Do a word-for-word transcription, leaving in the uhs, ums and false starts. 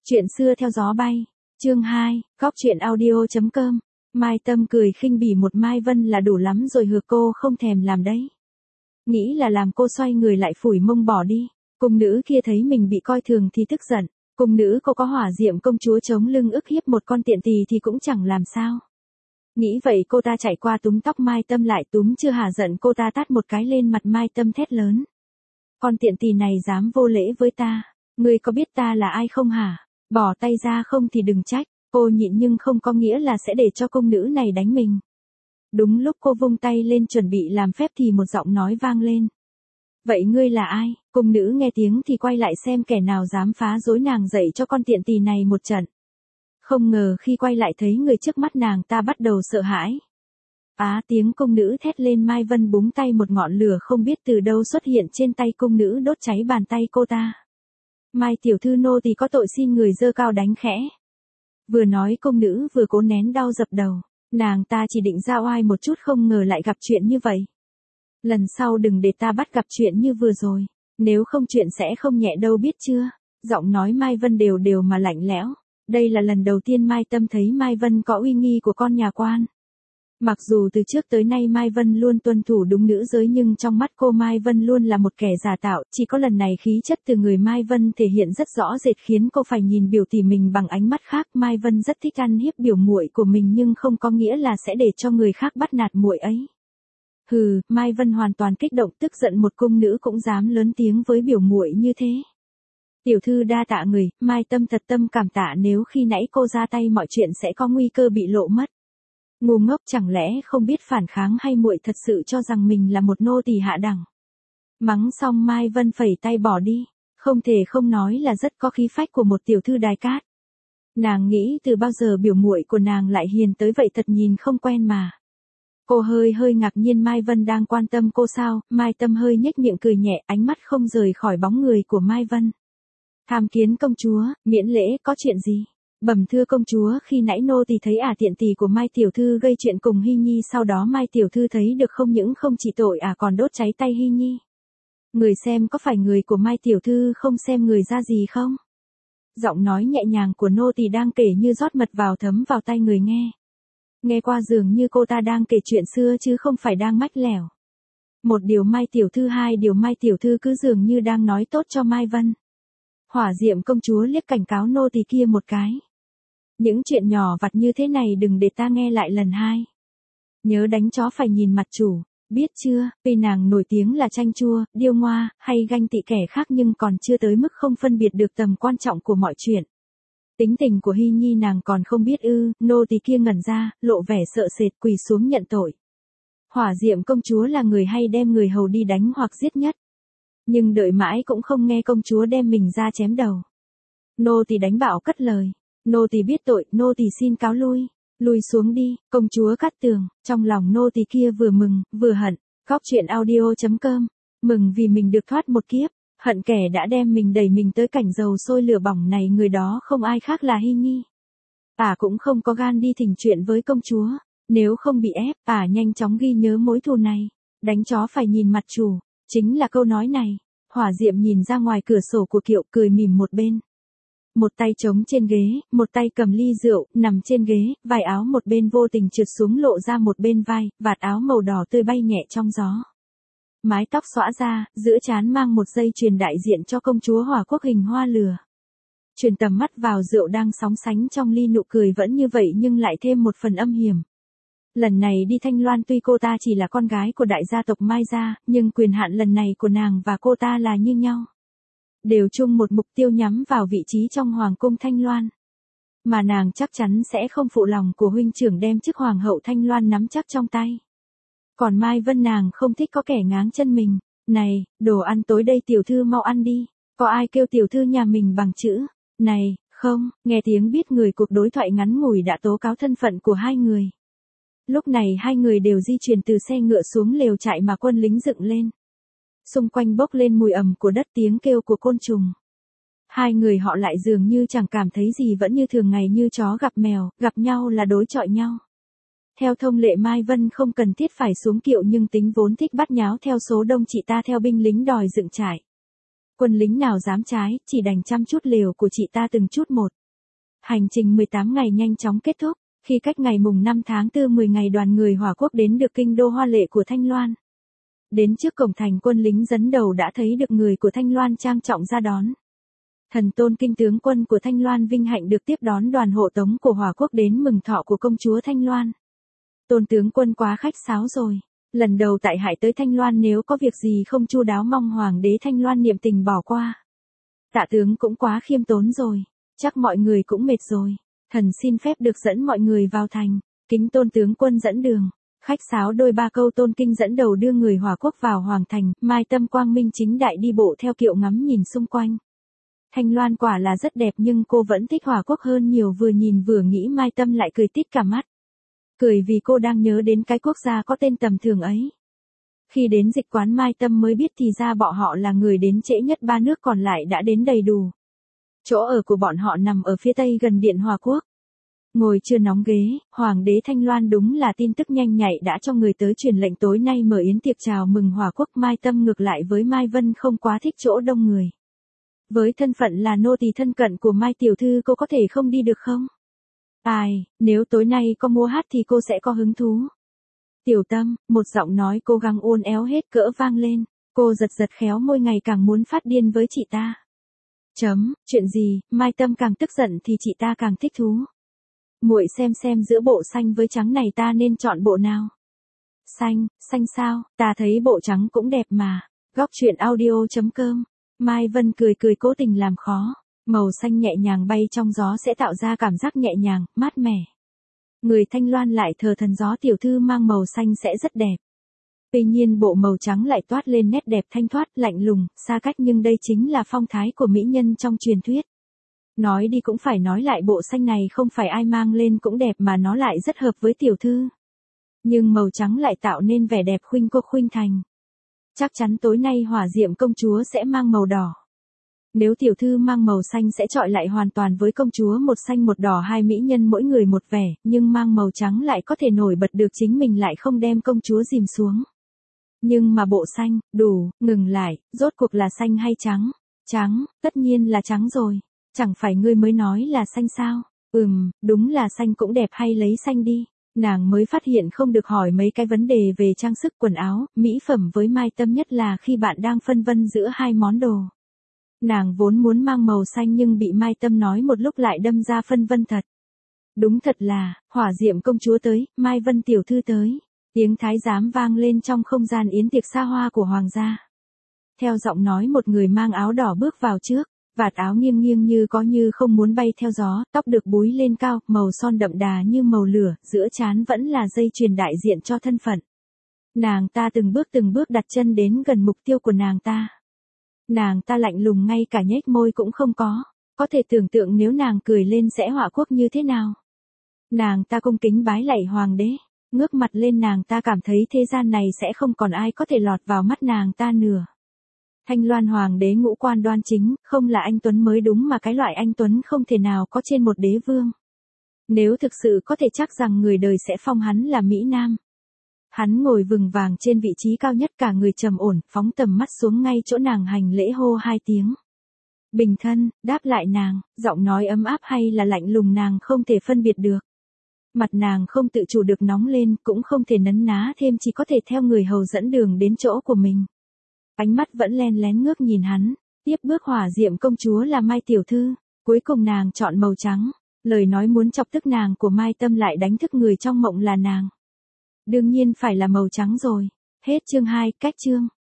Chuyện xưa theo gió bay. Chương hai, góc truyện audio chấm com. Mai Tâm cười khinh bỉ một Mai Vân là đủ lắm rồi hừ, cô không thèm làm đấy. Nghĩ là làm cô xoay người lại phủi mông bỏ đi. Cung nữ kia thấy mình bị coi thường thì tức giận. Cung nữ cô có hỏa diệm công chúa chống lưng ức hiếp một con tiện tỳ thì cũng chẳng làm sao. Nghĩ vậy cô ta chạy qua túm tóc Mai Tâm lại, túm chưa hả giận cô ta tát một cái lên mặt Mai Tâm thét lớn. Con tiện tỳ này dám vô lễ với ta. Ngươi có biết ta là ai không hả? Bỏ tay ra không thì đừng trách. Cô nhịn nhưng không có nghĩa là sẽ để cho cung nữ này đánh mình. Đúng lúc cô vung tay lên chuẩn bị làm phép thì một giọng nói vang lên. Vậy ngươi là ai? Cung nữ nghe tiếng thì quay lại xem kẻ nào dám phá rối nàng, dạy cho con tiện tỳ này một trận. Không ngờ khi quay lại thấy người trước mắt, nàng ta bắt đầu sợ hãi. Á tiếng cung nữ thét lên, Mai Vân búng tay, một ngọn lửa không biết từ đâu xuất hiện trên tay cung nữ đốt cháy bàn tay cô ta. Mai tiểu thư, nô tỳ có tội xin người giơ cao đánh khẽ. Vừa nói cung nữ vừa cố nén đau dập đầu. Nàng ta chỉ định ra oai một chút, không ngờ lại gặp chuyện như vậy. Lần sau đừng để ta bắt gặp chuyện như vừa rồi. Nếu không chuyện sẽ không nhẹ đâu biết chưa. Giọng nói Mai Vân đều đều mà lạnh lẽo. Đây là lần đầu tiên Mai Tâm thấy Mai Vân có uy nghi của con nhà quan. Mặc dù từ trước tới nay Mai Vân luôn tuân thủ đúng nữ giới, nhưng trong mắt cô Mai Vân luôn là một kẻ giả tạo. Chỉ có lần này khí chất từ người Mai Vân thể hiện rất rõ rệt, khiến cô phải nhìn biểu tỷ mình bằng ánh mắt khác. Mai Vân rất thích ăn hiếp biểu muội của mình, nhưng không có nghĩa là sẽ để cho người khác bắt nạt muội ấy. Hừ, Mai Vân hoàn toàn kích động, tức giận một cung nữ cũng dám lớn tiếng với biểu muội như thế. Tiểu thư đa tạ người. Mai Tâm thật tâm cảm tạ, nếu khi nãy cô ra tay mọi chuyện sẽ có nguy cơ bị lộ mất. Ngu ngốc, chẳng lẽ không biết phản kháng hay muội thật sự cho rằng mình là một nô tỳ hạ đẳng? Mắng xong Mai Vân phẩy tay bỏ đi. Không thể không nói là rất có khí phách của một tiểu thư đài cát. Nàng nghĩ từ bao giờ biểu muội của nàng lại hiền tới vậy, thật nhìn không quen mà. Cô hơi hơi ngạc nhiên Mai Vân đang quan tâm cô sao. Mai Tâm hơi nhếch miệng cười nhẹ, ánh mắt không rời khỏi bóng người của Mai Vân. Tham kiến công chúa, miễn lễ, có chuyện gì? Bẩm thưa công chúa, khi nãy nô tỳ thấy ả tiện tỳ của Mai tiểu thư gây chuyện cùng Hy Nhi, sau đó Mai tiểu thư thấy được không những không chỉ tội ả còn đốt cháy tay Hy Nhi. Người xem có phải người của Mai tiểu thư không xem người ra gì không? Giọng nói nhẹ nhàng của nô tỳ đang kể như rót mật vào thấm vào tai người nghe. Nghe qua dường như cô ta đang kể chuyện xưa chứ không phải đang mách lẻo. Một điều Mai tiểu thư, hai điều Mai tiểu thư cứ dường như đang nói tốt cho Mai Vân. Hỏa diệm công chúa liếc cảnh cáo nô tỳ kia một cái. Những chuyện nhỏ vặt như thế này đừng để ta nghe lại lần hai. Nhớ đánh chó phải nhìn mặt chủ, biết chưa? Vì nàng nổi tiếng là chanh chua, điêu ngoa, hay ganh tị kẻ khác, nhưng còn chưa tới mức không phân biệt được tầm quan trọng của mọi chuyện. Tính tình của Hy Nhi nàng còn không biết ư? Nô tỳ kia ngẩn ra, lộ vẻ sợ sệt, quỳ xuống nhận tội. Hỏa diệm công chúa là người hay đem người hầu đi đánh hoặc giết nhất. Nhưng đợi mãi cũng không nghe công chúa đem mình ra chém đầu. Nô tỳ đánh bạo cất lời. Nô tỳ biết tội, nô tỳ xin cáo lui. Lui xuống đi, công chúa Cát Tường. Trong lòng nô tỳ kia vừa mừng, vừa hận. Góc truyện audio chấm com. Mừng vì mình được thoát một kiếp. Hận kẻ đã đem mình đẩy mình tới cảnh dầu sôi lửa bỏng này, người đó không ai khác là Hy Nhi. Ả cũng không có gan đi thỉnh chuyện với công chúa. Nếu không bị ép, Ả nhanh chóng ghi nhớ mối thù này. Đánh chó phải nhìn mặt chủ. Chính là câu nói này. Hỏa diệm nhìn ra ngoài cửa sổ của kiệu, cười mỉm một bên. Một tay trống trên ghế, một tay cầm ly rượu, nằm trên ghế, vải áo một bên vô tình trượt xuống lộ ra một bên vai, vạt áo màu đỏ tươi bay nhẹ trong gió. Mái tóc xõa ra, giữa trán mang một dây chuyền đại diện cho công chúa Hỏa Quốc hình hoa lửa. Truyền tầm mắt vào rượu đang sóng sánh trong ly, nụ cười vẫn như vậy nhưng lại thêm một phần âm hiểm. Lần này đi Thanh Loan tuy cô ta chỉ là con gái của đại gia tộc Mai gia, nhưng quyền hạn lần này của nàng và cô ta là như nhau. Đều chung một mục tiêu nhắm vào vị trí trong Hoàng cung Thanh Loan. Mà nàng chắc chắn sẽ không phụ lòng của huynh trưởng đem chức Hoàng hậu Thanh Loan nắm chắc trong tay. Còn Mai Vân nàng không thích có kẻ ngáng chân mình. Này, đồ ăn tối đây, tiểu thư mau ăn đi. Có ai kêu tiểu thư nhà mình bằng chữ? Này, không, nghe tiếng biết người, cuộc đối thoại ngắn ngủi đã tố cáo thân phận của hai người. Lúc này hai người đều di chuyển từ xe ngựa xuống lều trại mà quân lính dựng lên. Xung quanh bốc lên mùi ẩm của đất, tiếng kêu của côn trùng. Hai người họ lại dường như chẳng cảm thấy gì, vẫn như thường ngày, như chó gặp mèo, gặp nhau là đối chọi nhau. Theo thông lệ Mai Vân không cần thiết phải xuống kiệu, nhưng tính vốn thích bắt nháo theo số đông chị ta theo binh lính đòi dựng trại. Quân lính nào dám trái, chỉ đành chăm chút liều của chị ta từng chút một. Hành trình mười tám ngày nhanh chóng kết thúc, khi cách ngày mùng năm tháng tư mười ngày đoàn người Hỏa Quốc đến được kinh đô hoa lệ của Thanh Loan. Đến trước cổng thành, quân lính dẫn đầu đã thấy được người của Thanh Loan trang trọng ra đón. Thần tôn kinh tướng quân của Thanh Loan vinh hạnh được tiếp đón đoàn hộ tống của Hỏa Quốc đến mừng thọ của công chúa Thanh Loan. Tôn tướng quân quá khách sáo rồi. Lần đầu tại hại tới Thanh Loan, nếu có việc gì không chu đáo mong hoàng đế Thanh Loan niệm tình bỏ qua. Tạ tướng cũng quá khiêm tốn rồi. Chắc mọi người cũng mệt rồi. Thần xin phép được dẫn mọi người vào thành. Kính tôn tướng quân dẫn đường. Khách sáo đôi ba câu, tôn kinh dẫn đầu đưa người Hỏa Quốc vào hoàng thành. Mai Tâm quang minh chính đại đi bộ theo kiệu ngắm nhìn xung quanh. Thanh Loan quả là rất đẹp nhưng cô vẫn thích Hỏa Quốc hơn nhiều, vừa nhìn vừa nghĩ Mai Tâm lại cười tít cả mắt. Cười vì cô đang nhớ đến cái quốc gia có tên tầm thường ấy. Khi đến dịch quán Mai Tâm mới biết thì ra bọn họ là người đến trễ nhất, ba nước còn lại đã đến đầy đủ. Chỗ ở của bọn họ nằm ở phía tây gần Điện Hòa Quốc. Ngồi chưa nóng ghế, Hoàng đế Thanh Loan đúng là tin tức nhanh nhạy đã cho người tới truyền lệnh tối nay mở yến tiệc chào mừng Hòa Quốc. Mai Tâm ngược lại với Mai Vân không quá thích chỗ đông người. Với thân phận là nô tỳ thân cận của Mai tiểu thư, cô có thể không đi được không? Ai, nếu tối nay có múa hát thì cô sẽ có hứng thú. Tiểu Tâm, một giọng nói cố gắng uốn éo hết cỡ vang lên, cô giật giật khéo môi, ngày càng muốn phát điên với chị ta. Chấm, chuyện gì? Mai Tâm càng tức giận thì chị ta càng thích thú. Muội xem xem giữa bộ xanh với trắng này ta nên chọn bộ nào? Xanh, xanh sao? Ta thấy bộ trắng cũng đẹp mà. Góc truyện audio chấm com. Mai Vân cười cười cố tình làm khó. Màu xanh nhẹ nhàng bay trong gió sẽ tạo ra cảm giác nhẹ nhàng, mát mẻ. Người Thanh Loan lại thờ thần gió, tiểu thư mang màu xanh sẽ rất đẹp. Tuy nhiên bộ màu trắng lại toát lên nét đẹp thanh thoát, lạnh lùng, xa cách, nhưng đây chính là phong thái của mỹ nhân trong truyền thuyết. Nói đi cũng phải nói lại, bộ xanh này không phải ai mang lên cũng đẹp mà nó lại rất hợp với tiểu thư. Nhưng màu trắng lại tạo nên vẻ đẹp khuynh quốc khuynh thành. Chắc chắn tối nay Hỏa Diệm công chúa sẽ mang màu đỏ. Nếu tiểu thư mang màu xanh sẽ chọi lại hoàn toàn với công chúa, một xanh một đỏ, hai mỹ nhân mỗi người một vẻ, nhưng mang màu trắng lại có thể nổi bật được chính mình, lại không đem công chúa dìm xuống. Nhưng mà bộ xanh, đủ, ngừng lại, rốt cuộc là xanh hay trắng? Trắng, tất nhiên là trắng rồi. Chẳng phải ngươi mới nói là xanh sao? Ừm, đúng là xanh cũng đẹp, hay lấy xanh đi. Nàng mới phát hiện không được hỏi mấy cái vấn đề về trang sức, quần áo, mỹ phẩm với Mai Tâm, nhất là khi bạn đang phân vân giữa hai món đồ. Nàng vốn muốn mang màu xanh nhưng bị Mai Tâm nói một lúc lại đâm ra phân vân thật. Đúng thật là, Hỏa Diệm công chúa tới, Mai Vân tiểu thư tới. Tiếng thái giám vang lên trong không gian yến tiệc xa hoa của hoàng gia. Theo giọng nói một người mang áo đỏ bước vào trước, vạt áo nghiêng nghiêng như có như không muốn bay theo gió, tóc được búi lên cao, màu son đậm đà như màu lửa, giữa trán vẫn là dây chuyền đại diện cho thân phận. Nàng ta từng bước từng bước đặt chân đến gần mục tiêu của nàng ta. Nàng ta lạnh lùng, ngay cả nhếch môi cũng không có. Có thể tưởng tượng nếu nàng cười lên sẽ Hỏa Quốc như thế nào. Nàng ta cung kính bái lạy hoàng đế. Ngước mặt lên, nàng ta cảm thấy thế gian này sẽ không còn ai có thể lọt vào mắt nàng ta nữa. Thanh Loan hoàng đế ngũ quan đoan chính, không là anh tuấn mới đúng, mà cái loại anh tuấn không thể nào có trên một đế vương. Nếu thực sự có thể chắc rằng người đời sẽ phong hắn là Mỹ Nam. Hắn ngồi vừng vàng trên vị trí cao nhất, cả người trầm ổn, phóng tầm mắt xuống ngay chỗ nàng hành lễ, hô hai tiếng. Bình thân, đáp lại nàng, giọng nói ấm áp hay là lạnh lùng nàng không thể phân biệt được. Mặt nàng không tự chủ được nóng lên, cũng không thể nấn ná thêm, chỉ có thể theo người hầu dẫn đường đến chỗ của mình. Ánh mắt vẫn len lén ngước nhìn hắn, tiếp bước. Hỏa Diệm công chúa là Mai tiểu thư, cuối cùng nàng chọn màu trắng. Lời nói muốn chọc tức nàng của Mai Tâm lại đánh thức người trong mộng là nàng. Đương nhiên phải là màu trắng rồi. Hết chương hai, cách chương.